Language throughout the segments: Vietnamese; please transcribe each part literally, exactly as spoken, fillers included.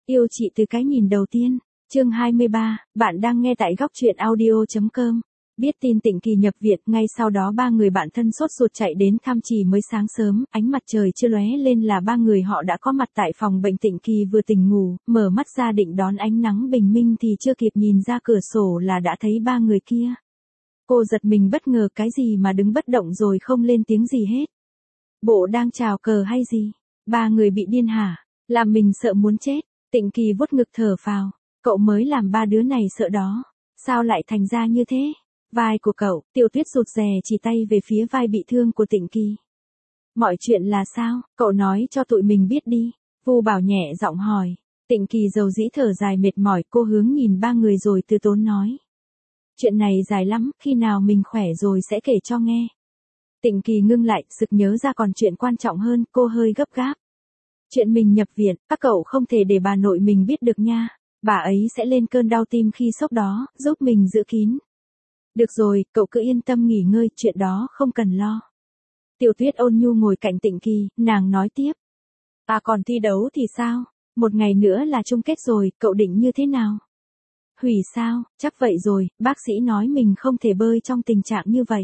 Yêu chị từ cái nhìn đầu tiên. Chương hai mươi ba, bạn đang nghe tại góc truyện audio.com. Biết tin Tịnh Kỳ nhập viện, ngay sau đó ba người bạn thân sốt ruột chạy đến thăm. Chỉ mới sáng sớm, ánh mặt trời chưa lóe lên là ba người họ đã có mặt tại phòng bệnh. Tịnh Kỳ vừa tỉnh ngủ, mở mắt ra định đón ánh nắng bình minh thì chưa kịp nhìn ra cửa sổ là đã thấy ba người kia. Cô giật mình bất ngờ, cái gì mà đứng bất động rồi không lên tiếng gì hết. Bộ đang chào cờ hay gì? Ba người bị điên hả? Làm mình sợ muốn chết. Tịnh Kỳ vuốt ngực thở phào. Cậu mới làm ba đứa này sợ đó. Sao lại thành ra như thế? Vai của cậu, Tiểu Tuyết rụt rè chỉ tay về phía vai bị thương của Tịnh Kỳ. Mọi chuyện là sao? Cậu nói cho tụi mình biết đi. Vu Bảo nhẹ giọng hỏi. Tịnh Kỳ dầu dĩ thở dài mệt mỏi, cô hướng nhìn ba người rồi từ tốn nói. Chuyện này dài lắm, khi nào mình khỏe rồi sẽ kể cho nghe. Tịnh Kỳ ngưng lại, sực nhớ ra còn chuyện quan trọng hơn, cô hơi gấp gáp. Chuyện mình nhập viện, các cậu không thể để bà nội mình biết được nha. Bà ấy sẽ lên cơn đau tim khi sốc đó, giúp mình giữ kín. Được rồi, cậu cứ yên tâm nghỉ ngơi, chuyện đó không cần lo. Tiểu Tuyết ôn nhu ngồi cạnh Tịnh Kỳ, nàng nói tiếp. À còn thi đấu thì sao? Một ngày nữa là chung kết rồi, cậu định như thế nào? Hủy sao? Chắc vậy rồi, bác sĩ nói mình không thể bơi trong tình trạng như vậy.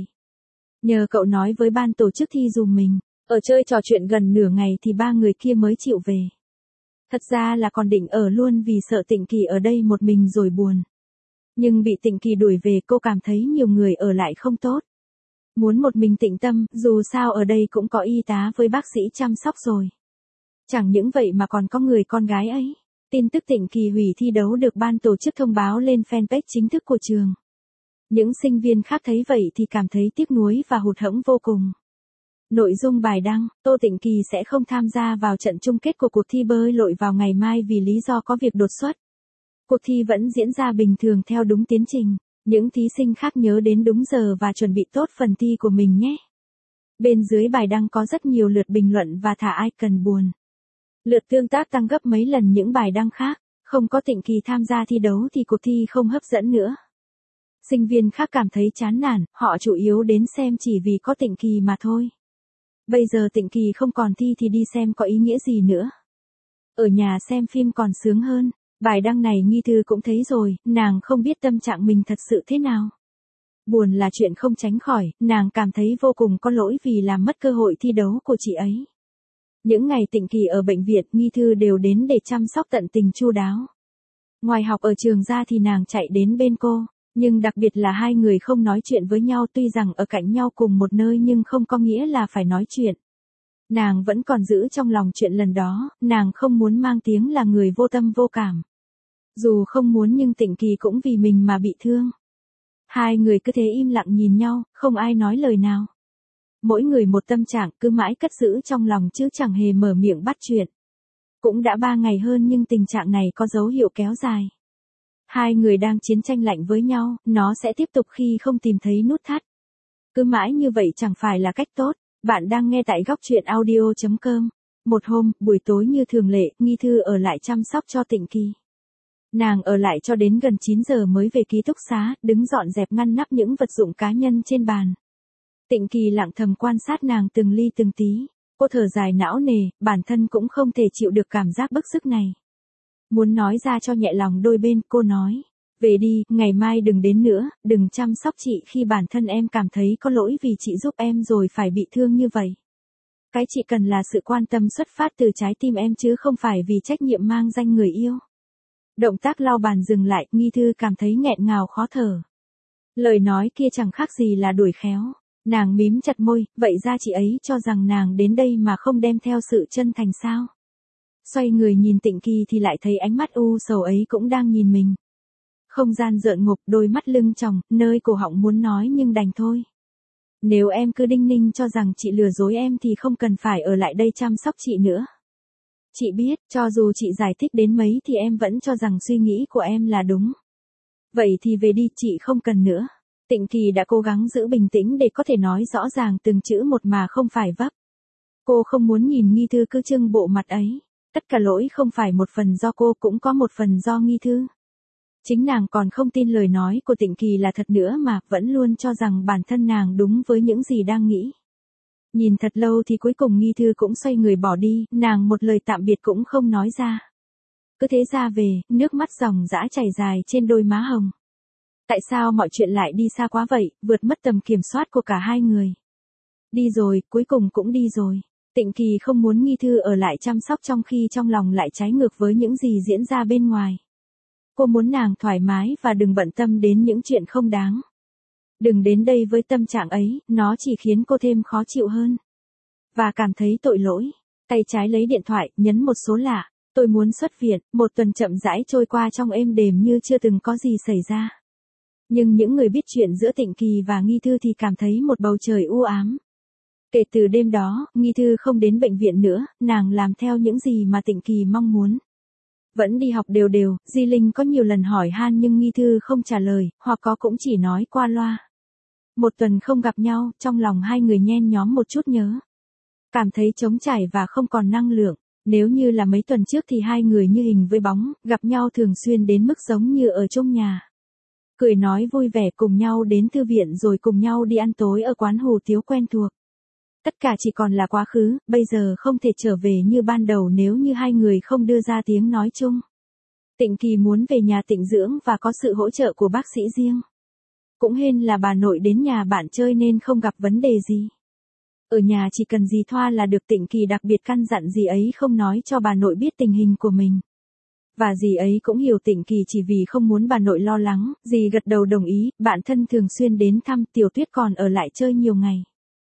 Nhờ cậu nói với ban tổ chức thi dùm mình. Ở chơi trò chuyện gần nửa ngày thì ba người kia mới chịu về. Thật ra là còn định ở luôn vì sợ Tịnh Kỳ ở đây một mình rồi buồn. Nhưng bị Tịnh Kỳ đuổi về, cô cảm thấy nhiều người ở lại không tốt. Muốn một mình tĩnh tâm, dù sao ở đây cũng có y tá với bác sĩ chăm sóc rồi. Chẳng những vậy mà còn có người con gái ấy. Tin tức Tịnh Kỳ hủy thi đấu được ban tổ chức thông báo lên fanpage chính thức của trường. Những sinh viên khác thấy vậy thì cảm thấy tiếc nuối và hụt hẫng vô cùng. Nội dung bài đăng, Tô Tịnh Kỳ sẽ không tham gia vào trận chung kết của cuộc thi bơi lội vào ngày mai vì lý do có việc đột xuất. Cuộc thi vẫn diễn ra bình thường theo đúng tiến trình. Những thí sinh khác nhớ đến đúng giờ và chuẩn bị tốt phần thi của mình nhé. Bên dưới bài đăng có rất nhiều lượt bình luận và thả icon buồn. Lượt tương tác tăng gấp mấy lần những bài đăng khác. Không có Tịnh Kỳ tham gia thi đấu thì cuộc thi không hấp dẫn nữa. Sinh viên khác cảm thấy chán nản, họ chủ yếu đến xem chỉ vì có Tịnh Kỳ mà thôi. Bây giờ Tịnh Kỳ không còn thi thì đi xem có ý nghĩa gì nữa. Ở nhà xem phim còn sướng hơn. Bài đăng này Nghi Thư cũng thấy rồi, nàng không biết tâm trạng mình thật sự thế nào. Buồn là chuyện không tránh khỏi, nàng cảm thấy vô cùng có lỗi vì làm mất cơ hội thi đấu của chị ấy. Những ngày Tịnh Kỳ ở bệnh viện, Nghi Thư đều đến để chăm sóc tận tình chu đáo. Ngoài học ở trường ra thì nàng chạy đến bên cô, nhưng đặc biệt là hai người không nói chuyện với nhau, tuy rằng ở cạnh nhau cùng một nơi nhưng không có nghĩa là phải nói chuyện. Nàng vẫn còn giữ trong lòng chuyện lần đó, nàng không muốn mang tiếng là người vô tâm vô cảm. Dù không muốn nhưng Tịnh Kỳ cũng vì mình mà bị thương. Hai người cứ thế im lặng nhìn nhau, không ai nói lời nào. Mỗi người một tâm trạng, cứ mãi cất giữ trong lòng chứ chẳng hề mở miệng bắt chuyện. Cũng đã ba ngày hơn nhưng tình trạng này có dấu hiệu kéo dài. Hai người đang chiến tranh lạnh với nhau, nó sẽ tiếp tục khi không tìm thấy nút thắt. Cứ mãi như vậy chẳng phải là cách tốt. Bạn đang nghe tại góc truyện audio.com. Một hôm, buổi tối như thường lệ, Nghi Thư ở lại chăm sóc cho Tịnh Kỳ. Nàng ở lại cho đến gần chín giờ mới về ký túc xá, đứng dọn dẹp ngăn nắp những vật dụng cá nhân trên bàn. Tịnh Kỳ lặng thầm quan sát nàng từng ly từng tí. Cô thở dài não nề, bản thân cũng không thể chịu được cảm giác bức sức này. Muốn nói ra cho nhẹ lòng đôi bên, cô nói. Về đi, ngày mai đừng đến nữa, đừng chăm sóc chị khi bản thân em cảm thấy có lỗi vì chị giúp em rồi phải bị thương như vậy. Cái chị cần là sự quan tâm xuất phát từ trái tim em chứ không phải vì trách nhiệm mang danh người yêu. Động tác lau bàn dừng lại, Nghi Thư cảm thấy nghẹn ngào khó thở. Lời nói kia chẳng khác gì là đuổi khéo. Nàng mím chặt môi, vậy ra chị ấy cho rằng nàng đến đây mà không đem theo sự chân thành sao? Xoay người nhìn Tịnh Kỳ thì lại thấy ánh mắt u sầu ấy cũng đang nhìn mình. Không gian rợn ngục, đôi mắt lưng tròng, nơi cổ họng muốn nói nhưng đành thôi. Nếu em cứ đinh ninh cho rằng chị lừa dối em thì không cần phải ở lại đây chăm sóc chị nữa. Chị biết, cho dù chị giải thích đến mấy thì em vẫn cho rằng suy nghĩ của em là đúng. Vậy thì về đi, chị không cần nữa. Tịnh Kỳ đã cố gắng giữ bình tĩnh để có thể nói rõ ràng từng chữ một mà không phải vấp. Cô không muốn nhìn Nghi Thư cứ trưng bộ mặt ấy. Tất cả lỗi không phải một phần do cô, cũng có một phần do Nghi Thư. Chính nàng còn không tin lời nói của Tịnh Kỳ là thật nữa mà, vẫn luôn cho rằng bản thân nàng đúng với những gì đang nghĩ. Nhìn thật lâu thì cuối cùng Nghi Thư cũng xoay người bỏ đi, nàng một lời tạm biệt cũng không nói ra. Cứ thế ra về, nước mắt ròng rã chảy dài trên đôi má hồng. Tại sao mọi chuyện lại đi xa quá vậy, vượt mất tầm kiểm soát của cả hai người. Đi rồi, cuối cùng cũng đi rồi. Tịnh Kỳ không muốn Nghi Thư ở lại chăm sóc trong khi trong lòng lại trái ngược với những gì diễn ra bên ngoài. Cô muốn nàng thoải mái và đừng bận tâm đến những chuyện không đáng. Đừng đến đây với tâm trạng ấy, nó chỉ khiến cô thêm khó chịu hơn. Và cảm thấy tội lỗi. Tay trái lấy điện thoại, nhấn một số lạ. Tôi muốn xuất viện, một tuần chậm rãi trôi qua trong êm đềm như chưa từng có gì xảy ra. Nhưng những người biết chuyện giữa Tịnh Kỳ và Nghi Thư thì cảm thấy một bầu trời u ám. Kể từ đêm đó, Nghi Thư không đến bệnh viện nữa, nàng làm theo những gì mà Tịnh Kỳ mong muốn. Vẫn đi học đều đều, Di Linh có nhiều lần hỏi han nhưng Nghi Thư không trả lời, hoặc có cũng chỉ nói qua loa. Một tuần không gặp nhau, trong lòng hai người nhen nhóm một chút nhớ. Cảm thấy trống trải và không còn năng lượng. Nếu như là mấy tuần trước thì hai người như hình với bóng, gặp nhau thường xuyên đến mức giống như ở chung nhà. Cười nói vui vẻ cùng nhau đến thư viện rồi cùng nhau đi ăn tối ở quán hủ tiếu quen thuộc. Tất cả chỉ còn là quá khứ, bây giờ không thể trở về như ban đầu nếu như hai người không đưa ra tiếng nói chung. Tịnh Kỳ muốn về nhà tịnh dưỡng và có sự hỗ trợ của bác sĩ riêng. Cũng hên là bà nội đến nhà bạn chơi nên không gặp vấn đề gì. Ở nhà chỉ cần dì thoa là được. Tịnh Kỳ đặc biệt căn dặn dì ấy không nói cho bà nội biết tình hình của mình. Và dì ấy cũng hiểu Tịnh Kỳ chỉ vì không muốn bà nội lo lắng, dì gật đầu đồng ý, bạn thân thường xuyên đến thăm, Tiểu Tuyết còn ở lại chơi nhiều ngày.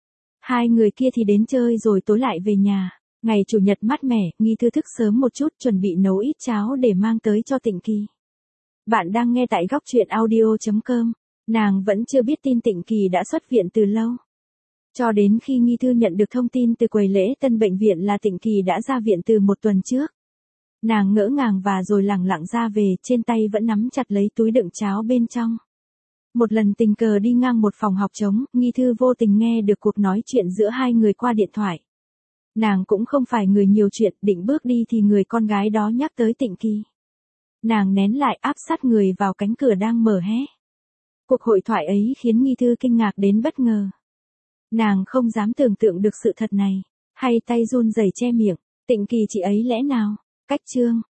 Hai người kia thì đến chơi rồi tối lại về nhà. Ngày chủ nhật mát mẻ, Nghi Thư thức sớm một chút chuẩn bị nấu ít cháo để mang tới cho Tịnh Kỳ. Bạn đang nghe tại góc truyện audio chấm com. Nàng vẫn chưa biết tin Tịnh Kỳ đã xuất viện từ lâu. Cho đến khi Nghi Thư nhận được thông tin từ quầy lễ tân bệnh viện là Tịnh Kỳ đã ra viện từ một tuần trước. Nàng ngỡ ngàng và rồi lẳng lặng ra về, trên tay vẫn nắm chặt lấy túi đựng cháo bên trong. Một lần tình cờ đi ngang một phòng học trống, Nghi Thư vô tình nghe được cuộc nói chuyện giữa hai người qua điện thoại. Nàng cũng không phải người nhiều chuyện, định bước đi thì người con gái đó nhắc tới Tịnh Kỳ. Nàng nén lại áp sát người vào cánh cửa đang mở hé. Cuộc hội thoại ấy khiến Nghi Thư kinh ngạc đến bất ngờ. Nàng không dám tưởng tượng được sự thật này, hay tay run rẩy che miệng. Tịnh Kỳ chị ấy lẽ nào? Cách chương,